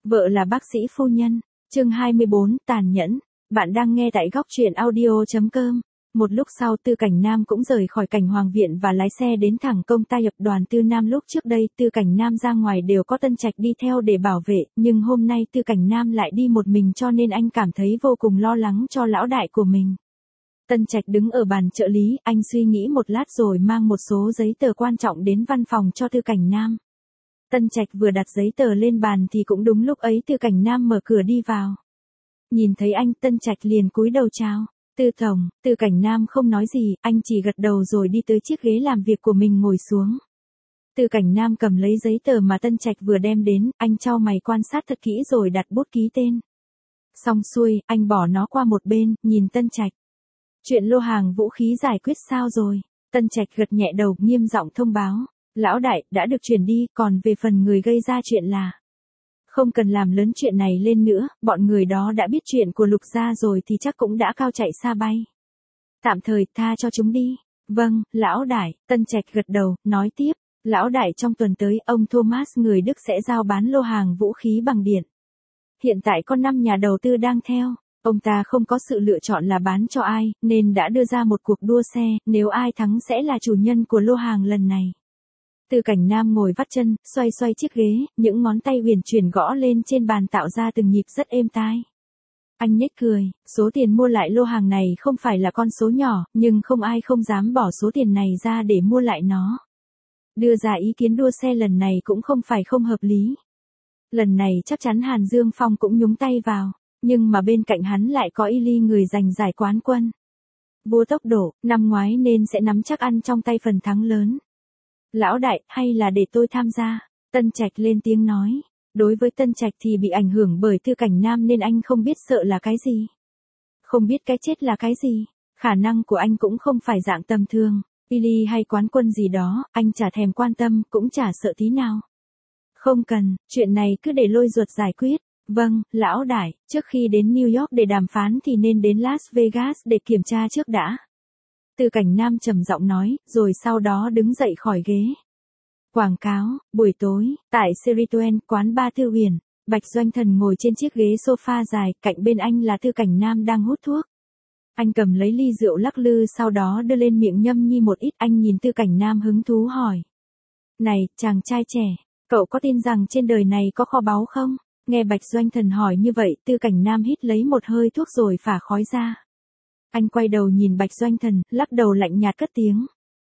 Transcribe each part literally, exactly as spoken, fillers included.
Vợ là bác sĩ phu nhân. Chương hai mươi bốn, tàn nhẫn. Bạn đang nghe tại góc truyện audio chấm com. Một lúc sau Tư Cảnh Nam cũng rời khỏi Cảnh Hoàng Viện và lái xe đến thẳng công ty tập đoàn Tư Nam. Lúc trước đây Tư Cảnh Nam ra ngoài đều có Tân Trạch đi theo để bảo vệ, nhưng hôm nay Tư Cảnh Nam lại đi một mình cho nên anh cảm thấy vô cùng lo lắng cho lão đại của mình. Tân Trạch đứng ở bàn trợ lý, anh suy nghĩ một lát rồi mang một số giấy tờ quan trọng đến văn phòng cho Tư Cảnh Nam. Tân Trạch vừa đặt giấy tờ lên bàn thì cũng đúng lúc ấy Tư Cảnh Nam mở cửa đi vào. Nhìn thấy anh, Tân Trạch liền cúi đầu chào. Tư tổng. Tư Cảnh Nam không nói gì, anh chỉ gật đầu rồi đi tới chiếc ghế làm việc của mình ngồi xuống. Tư Cảnh Nam cầm lấy giấy tờ mà Tân Trạch vừa đem đến, anh chau mày quan sát thật kỹ rồi đặt bút ký tên. Xong xuôi, anh bỏ nó qua một bên, nhìn Tân Trạch. Chuyện lô hàng vũ khí giải quyết sao rồi? Tân Trạch gật nhẹ đầu, nghiêm giọng thông báo. Lão đại, đã được chuyển đi, còn về phần người gây ra chuyện là... Không cần làm lớn chuyện này lên nữa, bọn người đó đã biết chuyện của Lục gia rồi thì chắc cũng đã cao chạy xa bay. Tạm thời tha cho chúng đi. Vâng, lão đại. Tân Trạch gật đầu, nói tiếp. Lão đại, trong tuần tới, ông Thomas người Đức sẽ giao bán lô hàng vũ khí bằng điện. Hiện tại có năm nhà đầu tư đang theo. Ông ta không có sự lựa chọn là bán cho ai, nên đã đưa ra một cuộc đua xe, nếu ai thắng sẽ là chủ nhân của lô hàng lần này. Tư Cảnh Nam ngồi vắt chân, xoay xoay chiếc ghế, những ngón tay huyền chuyển gõ lên trên bàn tạo ra từng nhịp rất êm tai. Anh nhếch cười, số tiền mua lại lô hàng này không phải là con số nhỏ, nhưng không ai không dám bỏ số tiền này ra để mua lại nó. Đưa ra ý kiến đua xe lần này cũng không phải không hợp lý. Lần này chắc chắn Hàn Dương Phong cũng nhúng tay vào, nhưng mà bên cạnh hắn lại có Y Ly người giành giải quán quân. Vua tốc độ, năm ngoái nên sẽ nắm chắc ăn trong tay phần thắng lớn. Lão đại, hay là để tôi tham gia? Tân Trạch lên tiếng nói. Đối với Tân Trạch thì bị ảnh hưởng bởi Tư Cảnh Nam nên anh không biết sợ là cái gì. Không biết cái chết là cái gì. Khả năng của anh cũng không phải dạng tầm thường. Y Ly hay quán quân gì đó, anh chả thèm quan tâm, cũng chả sợ tí nào. Không cần, chuyện này cứ để lôi ruột giải quyết. Vâng, lão đại, trước khi đến New York để đàm phán thì nên đến Las Vegas để kiểm tra trước đã. Tư Cảnh Nam trầm giọng nói, rồi sau đó đứng dậy khỏi ghế. Quảng cáo, buổi tối, tại Sheraton, quán bar Tư Huyền, Bạch Doanh Thần ngồi trên chiếc ghế sofa dài, cạnh bên anh là Tư Cảnh Nam đang hút thuốc. Anh cầm lấy ly rượu lắc lư sau đó đưa lên miệng nhâm nhi một ít, anh nhìn Tư Cảnh Nam hứng thú hỏi. Này, chàng trai trẻ, cậu có tin rằng trên đời này có kho báu không? Nghe Bạch Doanh Thần hỏi như vậy, Tư Cảnh Nam hít lấy một hơi thuốc rồi phả khói ra. Anh quay đầu nhìn Bạch Doanh Thần, lắc đầu lạnh nhạt cất tiếng.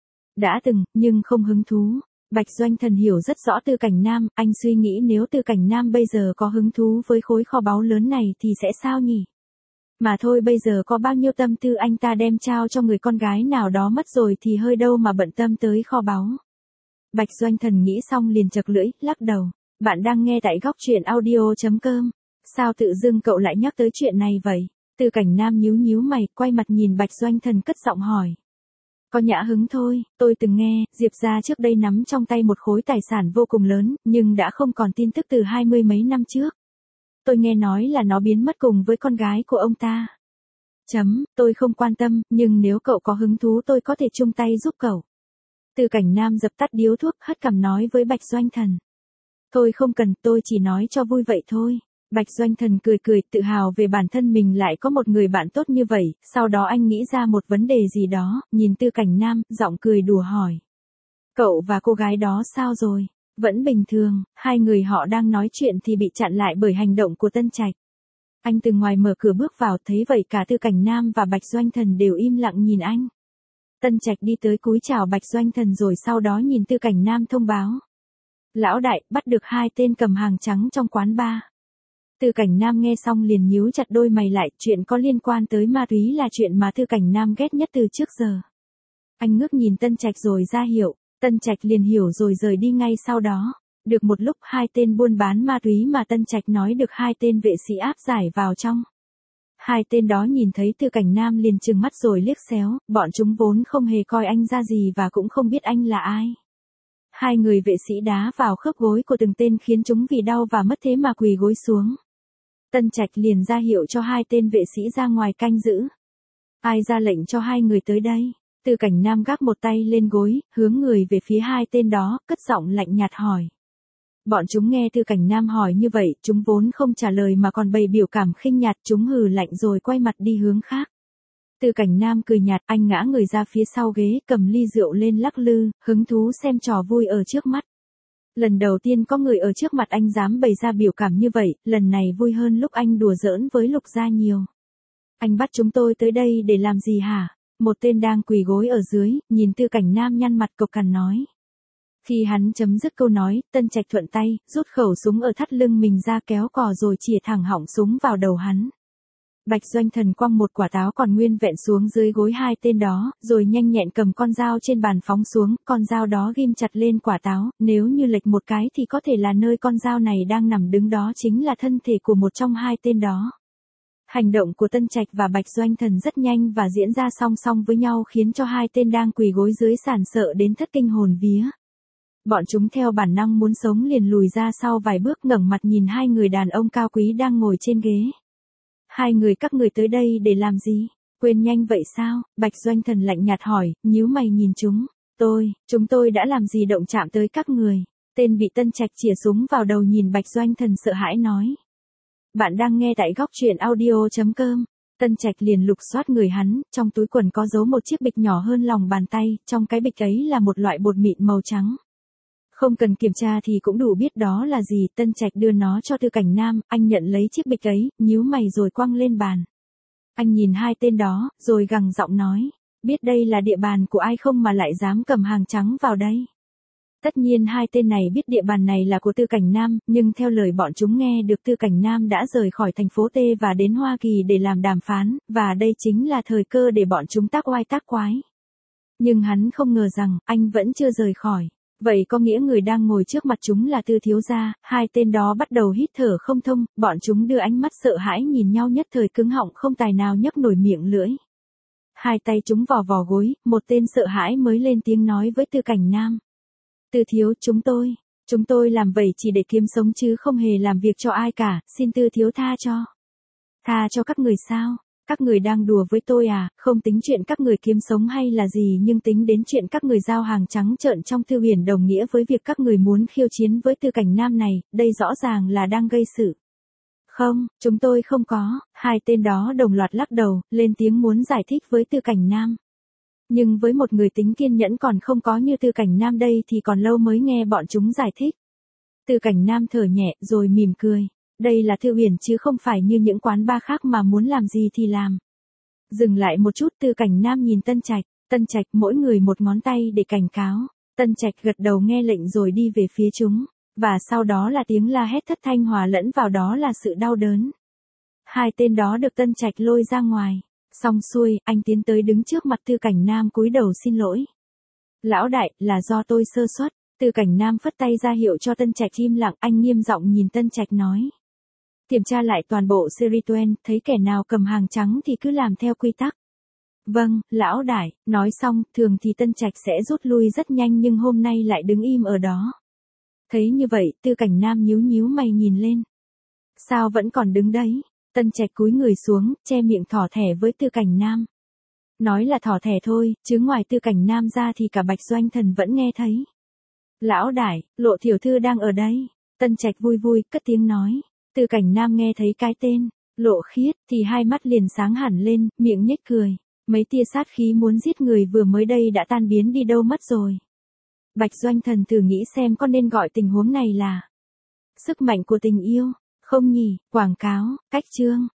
Đã từng, nhưng không hứng thú. Bạch Doanh Thần hiểu rất rõ Tư Cảnh Nam, anh suy nghĩ nếu Tư Cảnh Nam bây giờ có hứng thú với khối kho báu lớn này thì sẽ sao nhỉ? Mà thôi bây giờ có bao nhiêu tâm tư anh ta đem trao cho người con gái nào đó mất rồi thì hơi đâu mà bận tâm tới kho báu. Bạch Doanh Thần nghĩ xong liền chật lưỡi, lắc đầu. Bạn đang nghe tại góc truyện audio chấm com. Sao tự dưng cậu lại nhắc tới chuyện này vậy? Tư Cảnh Nam nhíu nhíu mày, quay mặt nhìn Bạch Doanh Thần cất giọng hỏi. Có nhã hứng thôi, tôi từng nghe, Diệp gia trước đây nắm trong tay một khối tài sản vô cùng lớn, nhưng đã không còn tin tức từ hai mươi mấy năm trước. Tôi nghe nói là nó biến mất cùng với con gái của ông ta. Chấm, tôi không quan tâm, nhưng nếu cậu có hứng thú tôi có thể chung tay giúp cậu. Tư Cảnh Nam dập tắt điếu thuốc, hất cằm nói với Bạch Doanh Thần. Tôi không cần, tôi chỉ nói cho vui vậy thôi. Bạch Doanh Thần cười cười, tự hào về bản thân mình lại có một người bạn tốt như vậy, sau đó anh nghĩ ra một vấn đề gì đó, nhìn Tư Cảnh Nam, giọng cười đùa hỏi. Cậu và cô gái đó sao rồi? Vẫn bình thường, hai người họ đang nói chuyện thì bị chặn lại bởi hành động của Tân Trạch. Anh từ ngoài mở cửa bước vào, thấy vậy cả Tư Cảnh Nam và Bạch Doanh Thần đều im lặng nhìn anh. Tân Trạch đi tới cúi chào Bạch Doanh Thần rồi sau đó nhìn Tư Cảnh Nam thông báo. Lão đại, bắt được hai tên cầm hàng trắng trong quán bar. Tư Cảnh Nam nghe xong liền nhíu chặt đôi mày lại, chuyện có liên quan tới ma túy là chuyện mà Tư Cảnh Nam ghét nhất từ trước giờ. Anh ngước nhìn Tân Trạch rồi ra hiệu, Tân Trạch liền hiểu rồi rời đi ngay sau đó. Được một lúc hai tên buôn bán ma túy mà Tân Trạch nói được hai tên vệ sĩ áp giải vào trong. Hai tên đó nhìn thấy Tư Cảnh Nam liền trừng mắt rồi liếc xéo, bọn chúng vốn không hề coi anh ra gì và cũng không biết anh là ai. Hai người vệ sĩ đá vào khớp gối của từng tên khiến chúng vì đau và mất thế mà quỳ gối xuống. Tân Trạch liền ra hiệu cho hai tên vệ sĩ ra ngoài canh giữ. Ai ra lệnh cho hai người tới đây? Tư Cảnh Nam gác một tay lên gối, hướng người về phía hai tên đó, cất giọng lạnh nhạt hỏi. Bọn chúng nghe Tư Cảnh Nam hỏi như vậy, chúng vốn không trả lời mà còn bày biểu cảm khinh nhạt, chúng hừ lạnh rồi quay mặt đi hướng khác. Tư Cảnh Nam cười nhạt, anh ngã người ra phía sau ghế, cầm ly rượu lên lắc lư, hứng thú xem trò vui ở trước mắt. Lần đầu tiên có người ở trước mặt anh dám bày ra biểu cảm như vậy, lần này vui hơn lúc anh đùa giỡn với Lục Gia nhiều. Anh bắt chúng tôi tới đây để làm gì hả? Một tên đang quỳ gối ở dưới, nhìn Tư Cảnh Nam nhăn mặt cộc cằn nói. Khi hắn chấm dứt câu nói, Tân Trạch thuận tay, rút khẩu súng ở thắt lưng mình ra kéo cò rồi chĩa thẳng họng súng vào đầu hắn. Bạch Doanh Thần quăng một quả táo còn nguyên vẹn xuống dưới gối hai tên đó, rồi nhanh nhẹn cầm con dao trên bàn phóng xuống, con dao đó ghim chặt lên quả táo, nếu như lệch một cái thì có thể là nơi con dao này đang nằm đứng đó chính là thân thể của một trong hai tên đó. Hành động của Tân Trạch và Bạch Doanh Thần rất nhanh và diễn ra song song với nhau khiến cho hai tên đang quỳ gối dưới sàn sợ đến thất kinh hồn vía. Bọn chúng theo bản năng muốn sống liền lùi ra sau vài bước ngẩng mặt nhìn hai người đàn ông cao quý đang ngồi trên ghế. Hai người các người tới đây để làm gì? Quên nhanh vậy sao? Bạch Doanh Thần lạnh nhạt hỏi, nhíu mày nhìn chúng. Tôi, chúng tôi đã làm gì động chạm tới các người? Tên bị Tân Trạch chĩa súng vào đầu nhìn Bạch Doanh Thần sợ hãi nói. Bạn đang nghe tại góc truyện audio chấm com. Tân Trạch liền lục soát người hắn, trong túi quần có giấu một chiếc bịch nhỏ hơn lòng bàn tay, trong cái bịch ấy là một loại bột mịn màu trắng. Không cần kiểm tra thì cũng đủ biết đó là gì, Tân Trạch đưa nó cho Tư Cảnh Nam, anh nhận lấy chiếc bịch ấy, nhíu mày rồi quăng lên bàn. Anh nhìn hai tên đó, rồi gằn giọng nói, biết đây là địa bàn của ai không mà lại dám cầm hàng trắng vào đây. Tất nhiên hai tên này biết địa bàn này là của Tư Cảnh Nam, nhưng theo lời bọn chúng nghe được Tư Cảnh Nam đã rời khỏi thành phố T và đến Hoa Kỳ để làm đàm phán, và đây chính là thời cơ để bọn chúng tác oai tác quái. Nhưng hắn không ngờ rằng, anh vẫn chưa rời khỏi. Vậy có nghĩa người đang ngồi trước mặt chúng là Tư thiếu gia, hai tên đó bắt đầu hít thở không thông, bọn chúng đưa ánh mắt sợ hãi nhìn nhau nhất thời cứng họng không tài nào nhấc nổi miệng lưỡi. Hai tay chúng vò vò gối, một tên sợ hãi mới lên tiếng nói với Tư Cảnh Nam. Tư thiếu, chúng tôi, chúng tôi làm vậy chỉ để kiếm sống chứ không hề làm việc cho ai cả, xin Tư thiếu tha cho. Tha cho các người sao? Các người đang đùa với tôi à, không tính chuyện các người kiếm sống hay là gì nhưng tính đến chuyện các người giao hàng trắng trợn trong thư huyền đồng nghĩa với việc các người muốn khiêu chiến với Tư Cảnh Nam này, đây rõ ràng là đang gây sự. Không, chúng tôi không có, hai tên đó đồng loạt lắc đầu, lên tiếng muốn giải thích với Tư Cảnh Nam. Nhưng với một người tính kiên nhẫn còn không có như Tư Cảnh Nam đây thì còn lâu mới nghe bọn chúng giải thích. Tư Cảnh Nam thở nhẹ rồi mỉm cười. Đây là thư huyền chứ không phải như những quán bar khác mà muốn làm gì thì làm. Dừng lại một chút Tư Cảnh Nam nhìn Tân Trạch, Tân Trạch mỗi người một ngón tay để cảnh cáo. Tân Trạch gật đầu nghe lệnh rồi đi về phía chúng, và sau đó là tiếng la hét thất thanh hòa lẫn vào đó là sự đau đớn. Hai tên đó được Tân Trạch lôi ra ngoài, xong xuôi, anh tiến tới đứng trước mặt Tư Cảnh Nam cúi đầu xin lỗi. Lão đại, là do tôi sơ suất. Tư Cảnh Nam phất tay ra hiệu cho Tân Trạch im lặng, anh nghiêm giọng nhìn Tân Trạch nói. Kiểm tra lại toàn bộ Sirituan, thấy kẻ nào cầm hàng trắng thì cứ làm theo quy tắc. Vâng, lão đại, nói xong, thường thì Tân Trạch sẽ rút lui rất nhanh nhưng hôm nay lại đứng im ở đó. Thấy như vậy, Tư Cảnh Nam nhíu nhíu mày nhìn lên. Sao vẫn còn đứng đấy? Tân Trạch cúi người xuống, che miệng thỏ thẻ với Tư Cảnh Nam. Nói là thỏ thẻ thôi, chứ ngoài Tư Cảnh Nam ra thì cả Bạch Doanh Thần vẫn nghe thấy. Lão đại, Lộ tiểu thư đang ở đây. Tân Trạch vui vui, cất tiếng nói. Tư Cảnh Nam nghe thấy cái tên, Lộ Khiết, thì hai mắt liền sáng hẳn lên, miệng nhếch cười. Mấy tia sát khí muốn giết người vừa mới đây đã tan biến đi đâu mất rồi. Bạch Doanh Thần thử nghĩ xem có nên gọi tình huống này là sức mạnh của tình yêu, không nhỉ, quảng cáo, cách chương.